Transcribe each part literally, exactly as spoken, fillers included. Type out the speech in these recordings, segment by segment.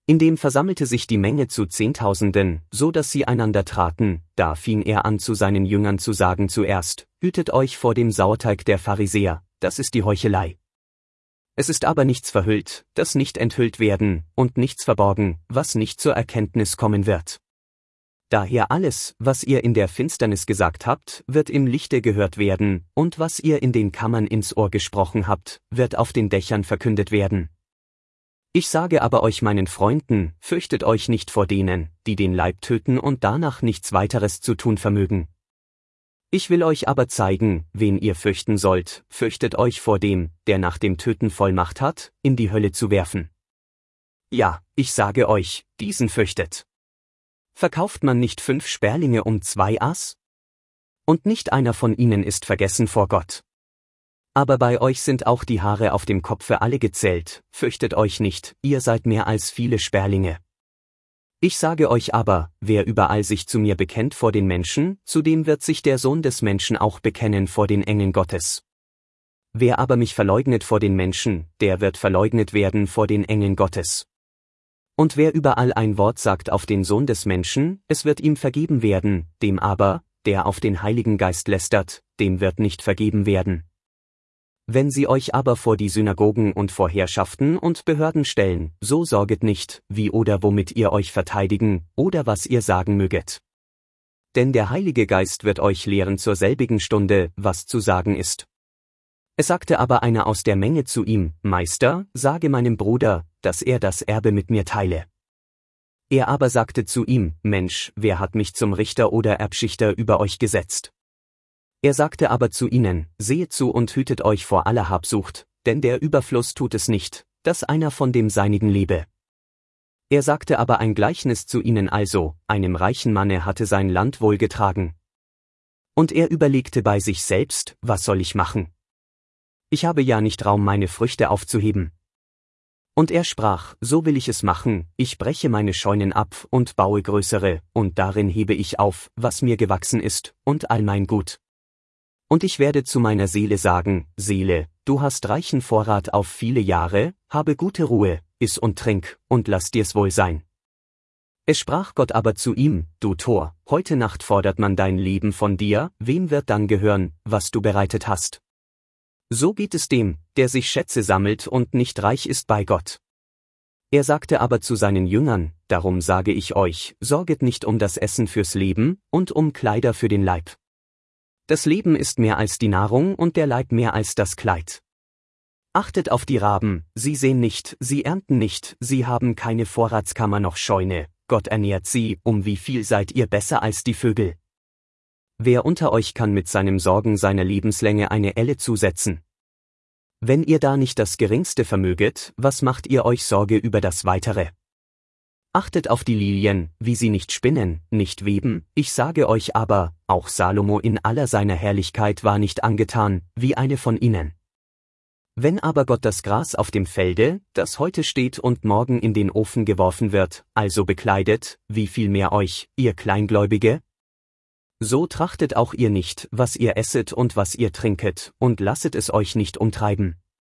Indem versammelte sich die Menge zu Zehntausenden, so dass sie einander traten, da fing er an zu seinen Jüngern zu sagen zuerst, hütet euch vor dem Sauerteig der Pharisäer, das ist die Heuchelei. Es ist aber nichts verhüllt, das nicht enthüllt werden, und nichts verborgen, was nicht zur Erkenntnis kommen wird. Daher alles, was ihr in der Finsternis gesagt habt, wird im Lichte gehört werden, und was ihr in den Kammern ins Ohr gesprochen habt, wird auf den Dächern verkündet werden. Ich sage aber euch meinen Freunden, fürchtet euch nicht vor denen, die den Leib töten und danach nichts weiteres zu tun vermögen. Ich will euch aber zeigen, wen ihr fürchten sollt, fürchtet euch vor dem, der nach dem Töten Vollmacht hat, in die Hölle zu werfen. Ja, ich sage euch, diesen fürchtet. Verkauft man nicht fünf Sperlinge um zwei Ass? Und nicht einer von ihnen ist vergessen vor Gott. Aber bei euch sind auch die Haare auf dem Kopfe alle gezählt, fürchtet euch nicht, ihr seid mehr als viele Sperlinge. Ich sage euch aber, wer überall sich zu mir bekennt vor den Menschen, zu dem wird sich der Sohn des Menschen auch bekennen vor den Engeln Gottes. Wer aber mich verleugnet vor den Menschen, der wird verleugnet werden vor den Engeln Gottes. Und wer überall ein Wort sagt auf den Sohn des Menschen, es wird ihm vergeben werden, dem aber, der auf den Heiligen Geist lästert, dem wird nicht vergeben werden. Wenn sie euch aber vor die Synagogen und vor Herrschaften und Behörden stellen, so sorget nicht, wie oder womit ihr euch verteidigen, oder was ihr sagen möget. Denn der Heilige Geist wird euch lehren zur selbigen Stunde, was zu sagen ist. Es sagte aber einer aus der Menge zu ihm, Meister, sage meinem Bruder, dass er das Erbe mit mir teile. Er aber sagte zu ihm, Mensch, wer hat mich zum Richter oder Erbschichter über euch gesetzt? Er sagte aber zu ihnen, sehet zu und hütet euch vor aller Habsucht, denn der Überfluss tut es nicht, dass einer von dem Seinigen lebe. Er sagte aber ein Gleichnis zu ihnen also, einem reichen Manne hatte sein Land wohlgetragen. Und er überlegte bei sich selbst, was soll ich machen? Ich habe ja nicht Raum, meine Früchte aufzuheben. Und er sprach, so will ich es machen, ich breche meine Scheunen ab und baue größere, und darin hebe ich auf, was mir gewachsen ist, und all mein Gut. Und ich werde zu meiner Seele sagen, Seele, du hast reichen Vorrat auf viele Jahre, habe gute Ruhe, iss und trink, und lass dir's wohl sein. Es sprach Gott aber zu ihm, du Tor, heute Nacht fordert man dein Leben von dir, wem wird dann gehören, was du bereitet hast? So geht es dem, der sich Schätze sammelt und nicht reich ist bei Gott. Er sagte aber zu seinen Jüngern, darum sage ich euch, sorget nicht um das Essen fürs Leben, und um Kleider für den Leib. Das Leben ist mehr als die Nahrung und der Leib mehr als das Kleid. Achtet auf die Raben, sie säen nicht, sie ernten nicht, sie haben keine Vorratskammer noch Scheune, Gott ernährt sie, um wie viel seid ihr besser als die Vögel? Wer unter euch kann mit seinem Sorgen seiner Lebenslänge eine Elle zusetzen? Wenn ihr da nicht das Geringste vermöget, was macht ihr euch Sorge über das Weitere? Achtet auf die Lilien, wie sie nicht spinnen, nicht weben, ich sage euch aber, auch Salomo in aller seiner Herrlichkeit war nicht angetan, wie eine von ihnen. Wenn aber Gott das Gras auf dem Felde, das heute steht und morgen in den Ofen geworfen wird, also bekleidet, wie viel mehr euch, ihr Kleingläubige? So trachtet auch ihr nicht, was ihr esset und was ihr trinket, und lasset es euch nicht umtreiben.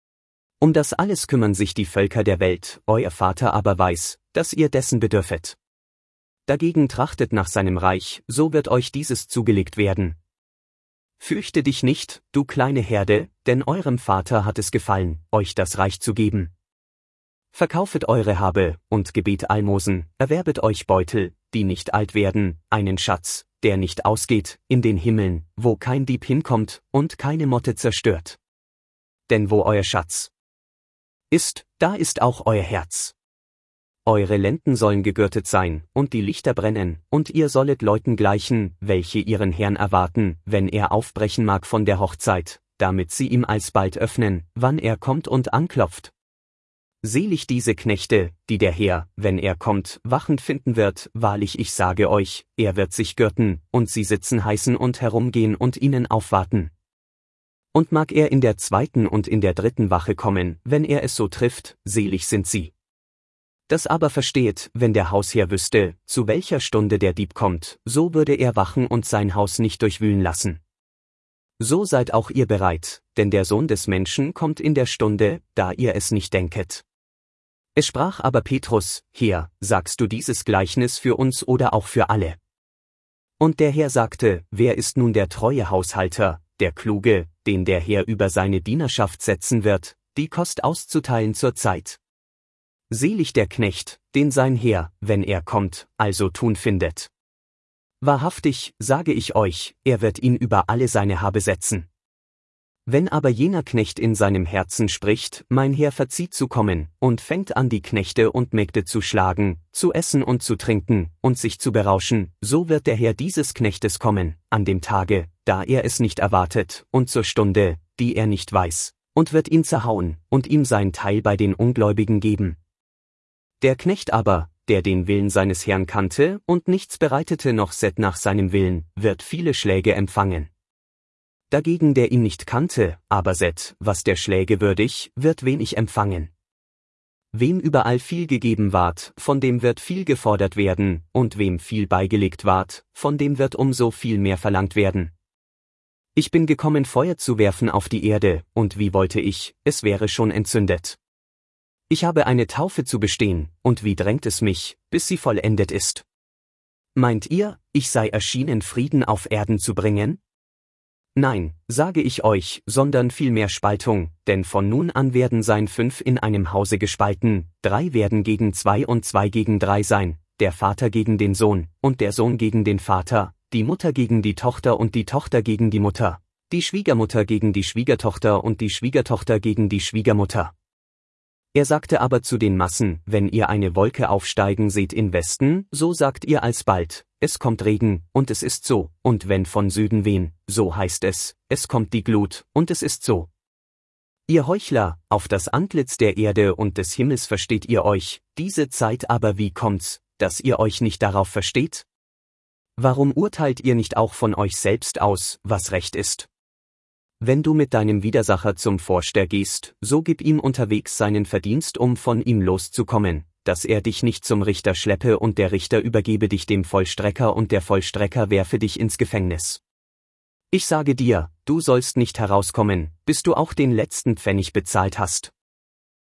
Um das alles kümmern sich die Völker der Welt, euer Vater aber weiß, dass ihr dessen bedürfet. Dagegen trachtet nach seinem Reich, so wird euch dieses zugelegt werden. Fürchte dich nicht, du kleine Herde, denn eurem Vater hat es gefallen, euch das Reich zu geben. Verkaufet eure Habe, und gebet Almosen, erwerbet euch Beutel, die nicht alt werden, einen Schatz, der nicht ausgeht, in den Himmeln, wo kein Dieb hinkommt und keine Motte zerstört. Denn wo euer Schatz ist, da ist auch euer Herz. Eure Lenden sollen gegürtet sein, und die Lichter brennen, und ihr sollet Leuten gleichen, welche ihren Herrn erwarten, wenn er aufbrechen mag von der Hochzeit, damit sie ihm alsbald öffnen, wann er kommt und anklopft. Selig diese Knechte, die der Herr, wenn er kommt, wachend finden wird, wahrlich ich sage euch, er wird sich gürten, und sie sitzen heißen und herumgehen und ihnen aufwarten. Und mag er in der zweiten und in der dritten Wache kommen, wenn er es so trifft, selig sind sie. Das aber versteht, wenn der Hausherr wüsste, zu welcher Stunde der Dieb kommt, so würde er wachen und sein Haus nicht durchwühlen lassen. So seid auch ihr bereit, denn der Sohn des Menschen kommt in der Stunde, da ihr es nicht denket. Es sprach aber Petrus: Herr, sagst du dieses Gleichnis für uns oder auch für alle? Und der Herr sagte: Wer ist nun der treue Haushalter, der Kluge, den der Herr über seine Dienerschaft setzen wird, die Kost auszuteilen zur Zeit? Selig der Knecht, den sein Herr, wenn er kommt, also tun findet. Wahrhaftig, sage ich euch, er wird ihn über alle seine Habe setzen. Wenn aber jener Knecht in seinem Herzen spricht, mein Herr verzieht zu kommen, und fängt an die Knechte und Mägde zu schlagen, zu essen und zu trinken, und sich zu berauschen, so wird der Herr dieses Knechtes kommen, an dem Tage, da er es nicht erwartet, und zur Stunde, die er nicht weiß, und wird ihn zerhauen, und ihm sein Teil bei den Ungläubigen geben. Der Knecht aber, der den Willen seines Herrn kannte und nichts bereitete noch sät nach seinem Willen, wird viele Schläge empfangen. Dagegen der ihn nicht kannte, aber sät, was der Schläge würdig, wird wenig empfangen. Wem überall viel gegeben ward, von dem wird viel gefordert werden, und wem viel beigelegt ward, von dem wird umso viel mehr verlangt werden. Ich bin gekommen, Feuer zu werfen auf die Erde, und wie wollte ich, es wäre schon entzündet. Ich habe eine Taufe zu bestehen, und wie drängt es mich, bis sie vollendet ist. Meint ihr, ich sei erschienen, Frieden auf Erden zu bringen? Nein, sage ich euch, sondern vielmehr Spaltung, denn von nun an werden sein fünf in einem Hause gespalten, drei werden gegen zwei und zwei gegen drei sein, der Vater gegen den Sohn, und der Sohn gegen den Vater, die Mutter gegen die Tochter und die Tochter gegen die Mutter, die Schwiegermutter gegen die Schwiegertochter und die Schwiegertochter gegen die Schwiegermutter. Er sagte aber zu den Massen: Wenn ihr eine Wolke aufsteigen seht in Westen, so sagt ihr alsbald: Es kommt Regen, und es ist so, und wenn von Süden wehen, so heißt es: Es kommt die Glut, und es ist so. Ihr Heuchler, auf das Antlitz der Erde und des Himmels versteht ihr euch, diese Zeit aber wie kommt's, dass ihr euch nicht darauf versteht? Warum urteilt ihr nicht auch von euch selbst aus, was recht ist? Wenn du mit deinem Widersacher zum Vorsteher gehst, so gib ihm unterwegs seinen Verdienst, um von ihm loszukommen, dass er dich nicht zum Richter schleppe und der Richter übergebe dich dem Vollstrecker und der Vollstrecker werfe dich ins Gefängnis. Ich sage dir, du sollst nicht herauskommen, bis du auch den letzten Pfennig bezahlt hast.